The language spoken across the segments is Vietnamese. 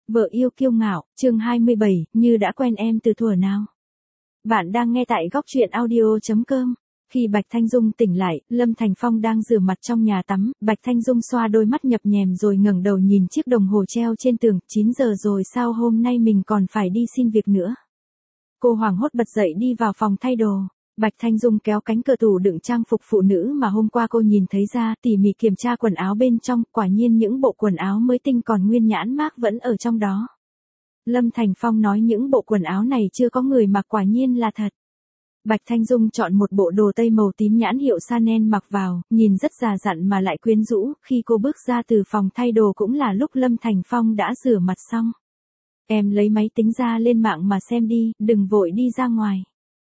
Vợ yêu kiêu ngạo, chương 27, như đã quen em từ thuở nào. Bạn đang nghe tại góc truyện audio.com. Khi Bạch Thanh Dung tỉnh lại, Lâm Thành Phong đang rửa mặt trong nhà tắm, Bạch Thanh Dung xoa đôi mắt nhập nhèm rồi ngẩng đầu nhìn chiếc đồng hồ treo trên tường, 9 giờ rồi sao hôm nay mình còn phải đi xin việc nữa. Cô hoảng hốt bật dậy đi vào phòng thay đồ. Bạch Thanh Dung kéo cánh cửa tủ đựng trang phục phụ nữ mà hôm qua cô nhìn thấy ra, tỉ mỉ kiểm tra quần áo bên trong, quả nhiên những bộ quần áo mới tinh còn nguyên nhãn mác vẫn ở trong đó. Lâm Thành Phong nói những bộ quần áo này chưa có người mặc, quả nhiên là thật. Bạch Thanh Dung chọn một bộ đồ tây màu tím nhãn hiệu Chanel mặc vào, nhìn rất già dặn mà lại quyến rũ, khi cô bước ra từ phòng thay đồ cũng là lúc Lâm Thành Phong đã rửa mặt xong. Em lấy máy tính ra lên mạng mà xem đi, đừng vội đi ra ngoài.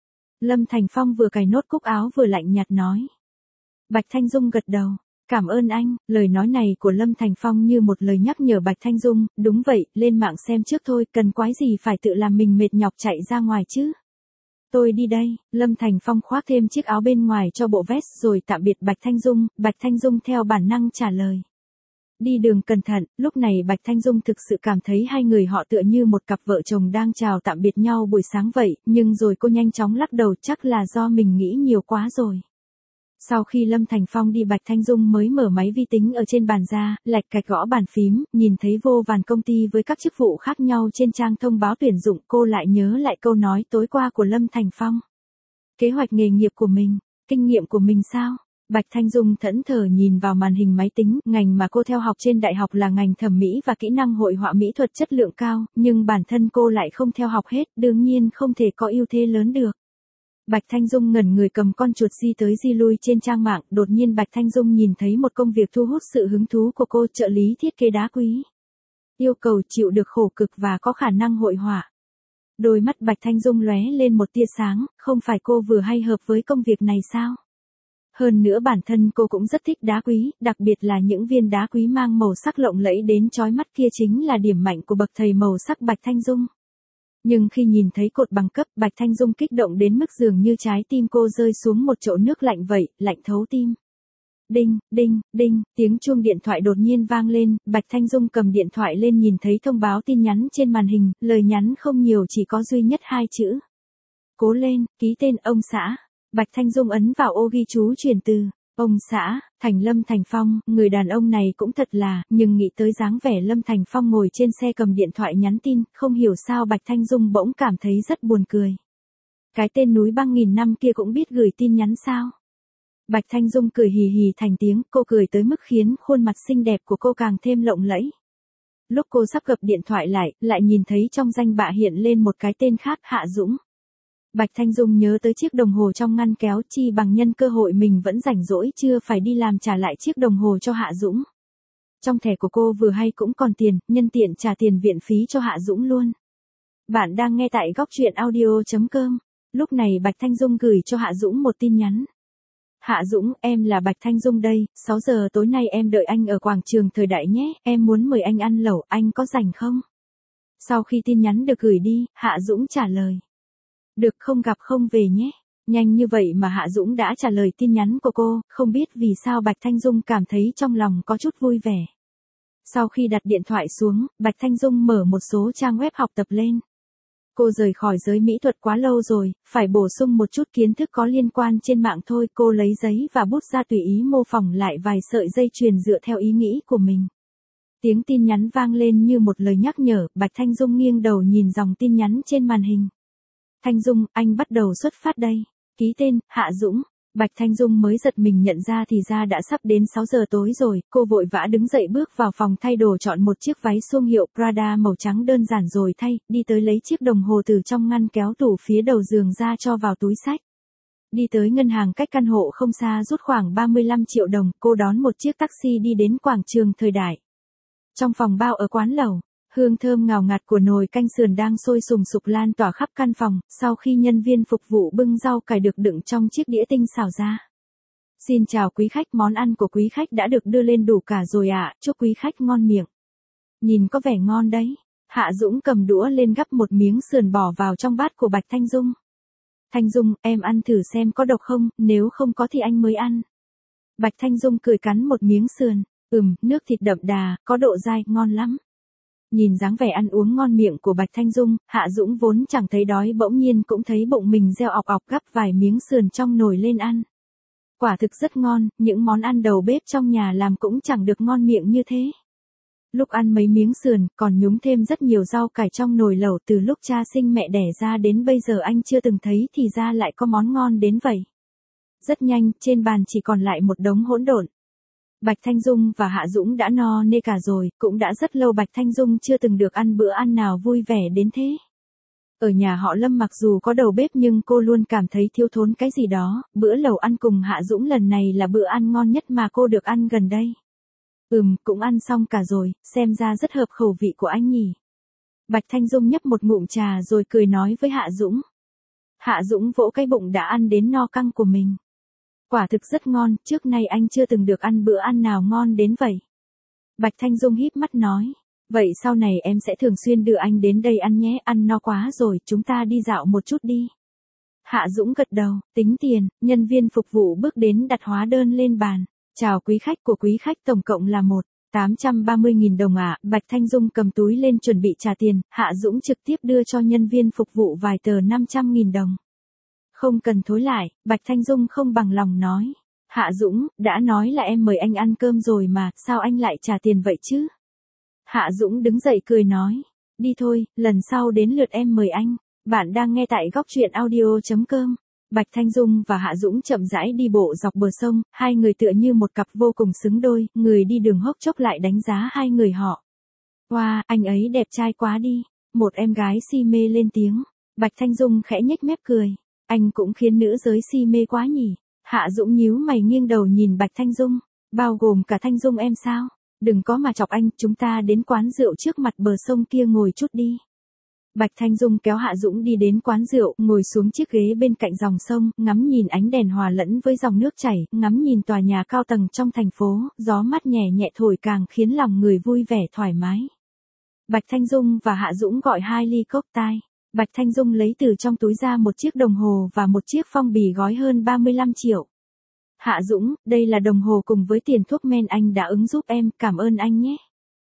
Lâm Thành Phong vừa cài nốt cúc áo vừa lạnh nhạt nói. Bạch Thanh Dung gật đầu. Cảm ơn anh, lời nói này của Lâm Thành Phong như một lời nhắc nhở Bạch Thanh Dung, đúng vậy, lên mạng xem trước thôi, cần quái gì phải tự làm mình mệt nhọc chạy ra ngoài chứ. Tôi đi đây, Lâm Thành Phong khoác thêm chiếc áo bên ngoài cho bộ vest rồi tạm biệt Bạch Thanh Dung theo bản năng trả lời. Đi đường cẩn thận, lúc này Bạch Thanh Dung thực sự cảm thấy hai người họ tựa như một cặp vợ chồng đang chào tạm biệt nhau buổi sáng vậy, nhưng rồi cô nhanh chóng lắc đầu, chắc là do mình nghĩ nhiều quá rồi. Sau khi Lâm Thành Phong đi, Bạch Thanh Dung mới mở máy vi tính ở trên bàn ra, lạch cạch gõ bàn phím, nhìn thấy vô vàn công ty với các chức vụ khác nhau trên trang thông báo tuyển dụng, cô lại nhớ lại câu nói tối qua của Lâm Thành Phong. Kế hoạch nghề nghiệp của mình, kinh nghiệm của mình sao? Bạch Thanh Dung thẫn thờ nhìn vào màn hình máy tính, ngành mà cô theo học trên đại học là ngành thẩm mỹ và kỹ năng hội họa mỹ thuật chất lượng cao, nhưng bản thân cô lại không theo học hết, đương nhiên không thể có ưu thế lớn được. Bạch Thanh Dung ngẩn người cầm con chuột di tới di lui trên trang mạng, đột nhiên Bạch Thanh Dung nhìn thấy một công việc thu hút sự hứng thú của cô, trợ lý thiết kế đá quý. Yêu cầu chịu được khổ cực và có khả năng hội họa. Đôi mắt Bạch Thanh Dung lóe lên một tia sáng, không phải cô vừa hay hợp với công việc này sao? Hơn nữa bản thân cô cũng rất thích đá quý, đặc biệt là những viên đá quý mang màu sắc lộng lẫy đến chói mắt kia chính là điểm mạnh của bậc thầy màu sắc Bạch Thanh Dung. Nhưng khi nhìn thấy cột bằng cấp, Bạch Thanh Dung kích động đến mức dường như trái tim cô rơi xuống một chậu nước lạnh vậy, lạnh thấu tim. Đinh, đinh, đinh, tiếng chuông điện thoại đột nhiên vang lên, Bạch Thanh Dung cầm điện thoại lên nhìn thấy thông báo tin nhắn trên màn hình, lời nhắn không nhiều chỉ có duy nhất 2 chữ. Cố lên, ký tên ông xã. Bạch Thanh Dung ấn vào ô ghi chú chuyển từ, ông xã, thành Lâm Thành Phong, người đàn ông này cũng thật là, nhưng nghĩ tới dáng vẻ Lâm Thành Phong ngồi trên xe cầm điện thoại nhắn tin, không hiểu sao Bạch Thanh Dung bỗng cảm thấy rất buồn cười. Cái tên núi băng nghìn năm kia cũng biết gửi tin nhắn sao? Bạch Thanh Dung cười hì hì thành tiếng, cô cười tới mức khiến khuôn mặt xinh đẹp của cô càng thêm lộng lẫy. Lúc cô sắp gập điện thoại lại nhìn thấy trong danh bạ hiện lên một cái tên khác, Hạ Dũng. Bạch Thanh Dung nhớ tới chiếc đồng hồ trong ngăn kéo, chi bằng nhân cơ hội mình vẫn rảnh rỗi chưa phải đi làm trả lại chiếc đồng hồ cho Hạ Dũng. Trong thẻ của cô vừa hay cũng còn tiền, nhân tiện trả tiền viện phí cho Hạ Dũng luôn. Bạn đang nghe tại góc truyện audio.com. Lúc này Bạch Thanh Dung gửi cho Hạ Dũng một tin nhắn. Hạ Dũng, em là Bạch Thanh Dung đây, 6 giờ tối nay em đợi anh ở quảng trường Thời Đại nhé, em muốn mời anh ăn lẩu, anh có rảnh không? Sau khi tin nhắn được gửi đi, Hạ Dũng trả lời. Được, không gặp không về nhé. Nhanh như vậy mà Hạ Dũng đã trả lời tin nhắn của cô, không biết vì sao Bạch Thanh Dung cảm thấy trong lòng có chút vui vẻ. Sau khi đặt điện thoại xuống, Bạch Thanh Dung mở một số trang web học tập lên. Cô rời khỏi giới mỹ thuật quá lâu rồi, phải bổ sung một chút kiến thức có liên quan trên mạng thôi. Cô lấy giấy và bút ra tùy ý mô phỏng lại vài sợi dây chuyền dựa theo ý nghĩ của mình. Tiếng tin nhắn vang lên như một lời nhắc nhở, Bạch Thanh Dung nghiêng đầu nhìn dòng tin nhắn trên màn hình. Thanh Dung, anh bắt đầu xuất phát đây. Ký tên, Hạ Dũng. Bạch Thanh Dung mới giật mình nhận ra thì ra đã sắp đến 6 giờ tối rồi, cô vội vã đứng dậy bước vào phòng thay đồ chọn một chiếc váy suông hiệu Prada màu trắng đơn giản rồi thay, đi tới lấy chiếc đồng hồ từ trong ngăn kéo tủ phía đầu giường ra cho vào túi xách. Đi tới ngân hàng cách căn hộ không xa rút khoảng 35 triệu đồng, cô đón một chiếc taxi đi đến quảng trường Thời Đại. Trong phòng bao ở quán lẩu, hương thơm ngào ngạt của nồi canh sườn đang sôi sùng sục lan tỏa khắp căn phòng, sau khi nhân viên phục vụ bưng rau cải được đựng trong chiếc đĩa tinh xào ra. Xin chào quý khách, món ăn của quý khách đã được đưa lên đủ cả rồi ạ, chúc quý khách ngon miệng. Nhìn có vẻ ngon đấy. Hạ Dũng cầm đũa lên gắp một miếng sườn bỏ vào trong bát của Bạch Thanh Dung. Thanh Dung, em ăn thử xem có độc không, nếu không có thì anh mới ăn. Bạch Thanh Dung cười cắn một miếng sườn, nước thịt đậm đà, có độ dai, ngon lắm. Nhìn dáng vẻ ăn uống ngon miệng của Bạch Thanh Dung, Hạ Dũng vốn chẳng thấy đói bỗng nhiên cũng thấy bụng mình reo ọc ọc gắp vài miếng sườn trong nồi lên ăn. Quả thực rất ngon, những món ăn đầu bếp trong nhà làm cũng chẳng được ngon miệng như thế. Lúc ăn mấy miếng sườn, còn nhúng thêm rất nhiều rau cải trong nồi lẩu từ lúc cha sinh mẹ đẻ ra đến bây giờ anh chưa từng thấy thì ra lại có món ngon đến vậy. Rất nhanh, trên bàn chỉ còn lại một đống hỗn độn. Bạch Thanh Dung và Hạ Dũng đã no nê cả rồi, cũng đã rất lâu Bạch Thanh Dung chưa từng được ăn bữa ăn nào vui vẻ đến thế. Ở nhà họ Lâm mặc dù có đầu bếp nhưng cô luôn cảm thấy thiếu thốn cái gì đó, bữa lẩu ăn cùng Hạ Dũng lần này là bữa ăn ngon nhất mà cô được ăn gần đây. Cũng ăn xong cả rồi, xem ra rất hợp khẩu vị của anh nhỉ. Bạch Thanh Dung nhấp một ngụm trà rồi cười nói với Hạ Dũng. Hạ Dũng vỗ cái bụng đã ăn đến no căng của mình. Quả thực rất ngon, trước nay anh chưa từng được ăn bữa ăn nào ngon đến vậy. Bạch Thanh Dung híp mắt nói. Vậy sau này em sẽ thường xuyên đưa anh đến đây ăn nhé, ăn no quá rồi, chúng ta đi dạo một chút đi. Hạ Dũng gật đầu, tính tiền, nhân viên phục vụ bước đến đặt hóa đơn lên bàn. Chào quý khách, của quý khách tổng cộng là 830.000 đồng ạ. Bạch Thanh Dung cầm túi lên chuẩn bị trả tiền, Hạ Dũng trực tiếp đưa cho nhân viên phục vụ vài tờ 500.000 đồng. Không cần thối lại, Bạch Thanh Dung không bằng lòng nói. Hạ Dũng, đã nói là em mời anh ăn cơm rồi mà, sao anh lại trả tiền vậy chứ? Hạ Dũng đứng dậy cười nói. Đi thôi, lần sau đến lượt em mời anh. Bạn đang nghe tại góc truyện audio.com. Bạch Thanh Dung và Hạ Dũng chậm rãi đi bộ dọc bờ sông, hai người tựa như một cặp vô cùng xứng đôi, người đi đường hốc chốc lại đánh giá hai người họ. Wow, anh ấy đẹp trai quá đi. Một em gái si mê lên tiếng. Bạch Thanh Dung khẽ nhếch mép cười. Anh cũng khiến nữ giới si mê quá nhỉ. Hạ Dũng nhíu mày nghiêng đầu nhìn Bạch Thanh Dung. Bao gồm cả Thanh Dung em sao? Đừng có mà chọc anh, chúng ta đến quán rượu trước mặt bờ sông kia ngồi chút đi. Bạch Thanh Dung kéo Hạ Dũng đi đến quán rượu, ngồi xuống chiếc ghế bên cạnh dòng sông, ngắm nhìn ánh đèn hòa lẫn với dòng nước chảy, ngắm nhìn tòa nhà cao tầng trong thành phố, gió mát nhẹ nhẹ thổi càng khiến lòng người vui vẻ thoải mái. Bạch Thanh Dung và Hạ Dũng gọi 2 ly cocktail. Bạch Thanh Dung lấy từ trong túi ra một chiếc đồng hồ và một chiếc phong bì gói hơn 35 triệu. Hạ Dũng, đây là đồng hồ cùng với tiền thuốc men anh đã ứng giúp em, cảm ơn anh nhé.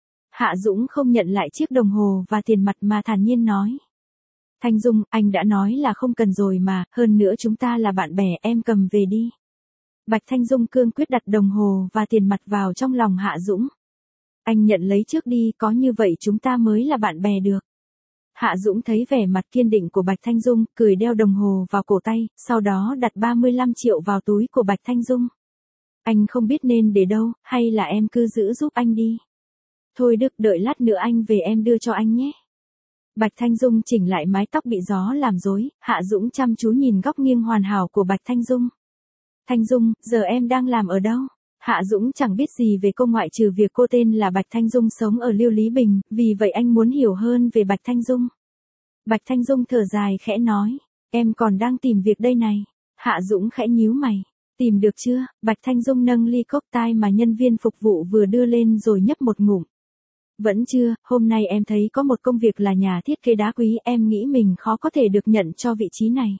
Hạ Dũng không nhận lại chiếc đồng hồ và tiền mặt mà thản nhiên nói. Thanh Dung, anh đã nói là không cần rồi mà, hơn nữa chúng ta là bạn bè, em cầm về đi. Bạch Thanh Dung cương quyết đặt đồng hồ và tiền mặt vào trong lòng Hạ Dũng. Anh nhận lấy trước đi, có như vậy chúng ta mới là bạn bè được. Hạ Dũng thấy vẻ mặt kiên định của Bạch Thanh Dung, cười đeo đồng hồ vào cổ tay, sau đó đặt 35 triệu vào túi của Bạch Thanh Dung. Anh không biết nên để đâu, hay là em cứ giữ giúp anh đi. Thôi Đức, đợi lát nữa anh về em đưa cho anh nhé. Bạch Thanh Dung chỉnh lại mái tóc bị gió làm rối, Hạ Dũng chăm chú nhìn góc nghiêng hoàn hảo của Bạch Thanh Dung. Thanh Dung, giờ em đang làm ở đâu? Hạ Dũng chẳng biết gì về cô ngoại trừ việc cô tên là Bạch Thanh Dung sống ở Liêu Lý Bình, vì vậy anh muốn hiểu hơn về Bạch Thanh Dung. Bạch Thanh Dung thở dài khẽ nói, em còn đang tìm việc đây này. Hạ Dũng khẽ nhíu mày, tìm được chưa? Bạch Thanh Dung nâng ly cocktail mà nhân viên phục vụ vừa đưa lên rồi nhấp một ngụm. Vẫn chưa, hôm nay em thấy có một công việc là nhà thiết kế đá quý, em nghĩ mình khó có thể được nhận cho vị trí này.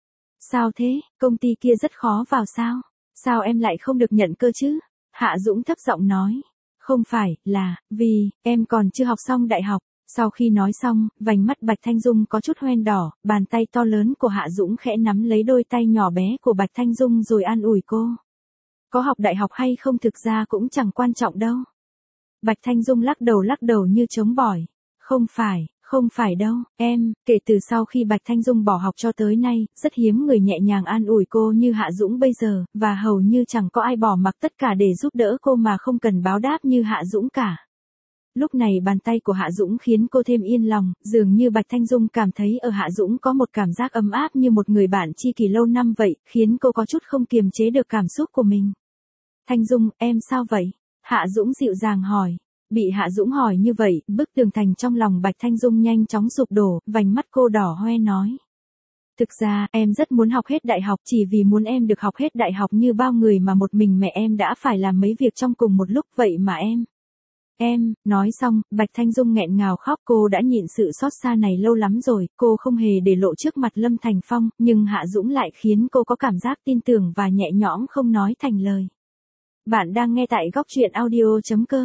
Sao thế, công ty kia rất khó vào sao? Sao em lại không được nhận cơ chứ? Hạ Dũng thấp giọng nói. Không phải, là, vì, em còn chưa học xong đại học. Sau khi nói xong, vành mắt Bạch Thanh Dung có chút hoen đỏ, bàn tay to lớn của Hạ Dũng khẽ nắm lấy đôi tay nhỏ bé của Bạch Thanh Dung rồi an ủi cô. Có học đại học hay không thực ra cũng chẳng quan trọng đâu. Bạch Thanh Dung lắc đầu như chống bỏi. Không phải đâu, em, kể từ sau khi Bạch Thanh Dung bỏ học cho tới nay, rất hiếm người nhẹ nhàng an ủi cô như Hạ Dũng bây giờ, và hầu như chẳng có ai bỏ mặc tất cả để giúp đỡ cô mà không cần báo đáp như Hạ Dũng cả. Lúc này bàn tay của Hạ Dũng khiến cô thêm yên lòng, dường như Bạch Thanh Dung cảm thấy ở Hạ Dũng có một cảm giác ấm áp như một người bạn tri kỷ lâu năm vậy, khiến cô có chút không kiềm chế được cảm xúc của mình. Thanh Dung, em sao vậy? Hạ Dũng dịu dàng hỏi. Bị Hạ Dũng hỏi như vậy, bức tường thành trong lòng Bạch Thanh Dung nhanh chóng sụp đổ, vành mắt cô đỏ hoe nói. Thực ra, em rất muốn học hết đại học chỉ vì muốn em được học hết đại học như bao người mà một mình mẹ em đã phải làm mấy việc trong cùng một lúc vậy mà em, nói xong, Bạch Thanh Dung nghẹn ngào khóc, cô đã nhịn sự xót xa này lâu lắm rồi, cô không hề để lộ trước mặt Lâm Thành Phong, nhưng Hạ Dũng lại khiến cô có cảm giác tin tưởng và nhẹ nhõm không nói thành lời. Bạn đang nghe tại góc truyện audio.com.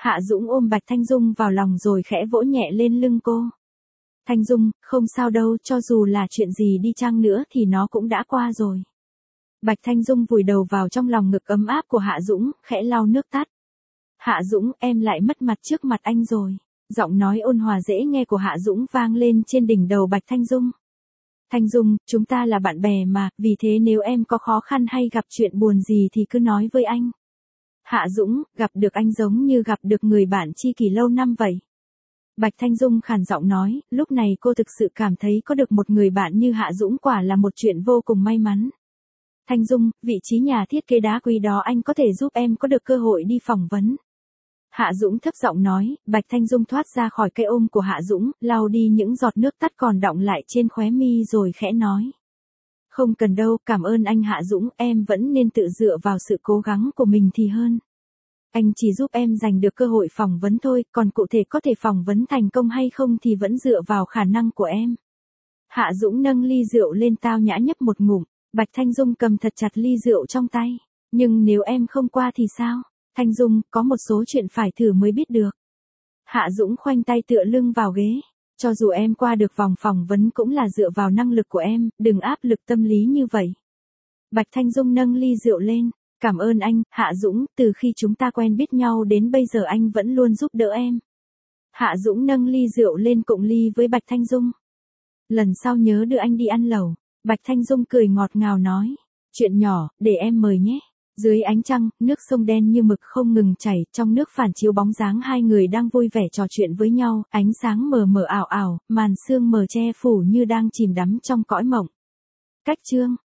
Hạ Dũng ôm Bạch Thanh Dung vào lòng rồi khẽ vỗ nhẹ lên lưng cô. Thanh Dung, không sao đâu, cho dù là chuyện gì đi chăng nữa thì nó cũng đã qua rồi. Bạch Thanh Dung vùi đầu vào trong lòng ngực ấm áp của Hạ Dũng, khẽ lau nước tắt. Hạ Dũng, em lại mất mặt trước mặt anh rồi. Giọng nói ôn hòa dễ nghe của Hạ Dũng vang lên trên đỉnh đầu Bạch Thanh Dung. Thanh Dung, chúng ta là bạn bè mà, vì thế nếu em có khó khăn hay gặp chuyện buồn gì thì cứ nói với anh. Hạ Dũng, gặp được anh giống như gặp được người bạn tri kỷ lâu năm vậy. Bạch Thanh Dung khàn giọng nói, lúc này cô thực sự cảm thấy có được một người bạn như Hạ Dũng quả là một chuyện vô cùng may mắn. Thanh Dung, vị trí nhà thiết kế đá quý đó anh có thể giúp em có được cơ hội đi phỏng vấn. Hạ Dũng thấp giọng nói, Bạch Thanh Dung thoát ra khỏi cây ôm của Hạ Dũng, lau đi những giọt nước tắt còn đọng lại trên khóe mi rồi khẽ nói. Không cần đâu, cảm ơn anh Hạ Dũng, em vẫn nên tự dựa vào sự cố gắng của mình thì hơn. Anh chỉ giúp em giành được cơ hội phỏng vấn thôi, còn cụ thể có thể phỏng vấn thành công hay không thì vẫn dựa vào khả năng của em. Hạ Dũng nâng ly rượu lên tao nhã nhấp một ngụm, Bạch Thanh Dung cầm thật chặt ly rượu trong tay. Nhưng nếu em không qua thì sao? Thanh Dung, có một số chuyện phải thử mới biết được. Hạ Dũng khoanh tay tựa lưng vào ghế. Cho dù em qua được vòng phỏng vấn cũng là dựa vào năng lực của em, đừng áp lực tâm lý như vậy. Bạch Thanh Dung nâng ly rượu lên. Cảm ơn anh, Hạ Dũng, từ khi chúng ta quen biết nhau đến bây giờ anh vẫn luôn giúp đỡ em. Hạ Dũng nâng ly rượu lên cụng ly với Bạch Thanh Dung. Lần sau nhớ đưa anh đi ăn lẩu. Bạch Thanh Dung cười ngọt ngào nói. Chuyện nhỏ, để em mời nhé. Dưới ánh trăng, nước sông đen như mực không ngừng chảy, trong nước phản chiếu bóng dáng hai người đang vui vẻ trò chuyện với nhau, ánh sáng mờ mờ ảo ảo, màn sương mờ che phủ như đang chìm đắm trong cõi mộng. Cách chương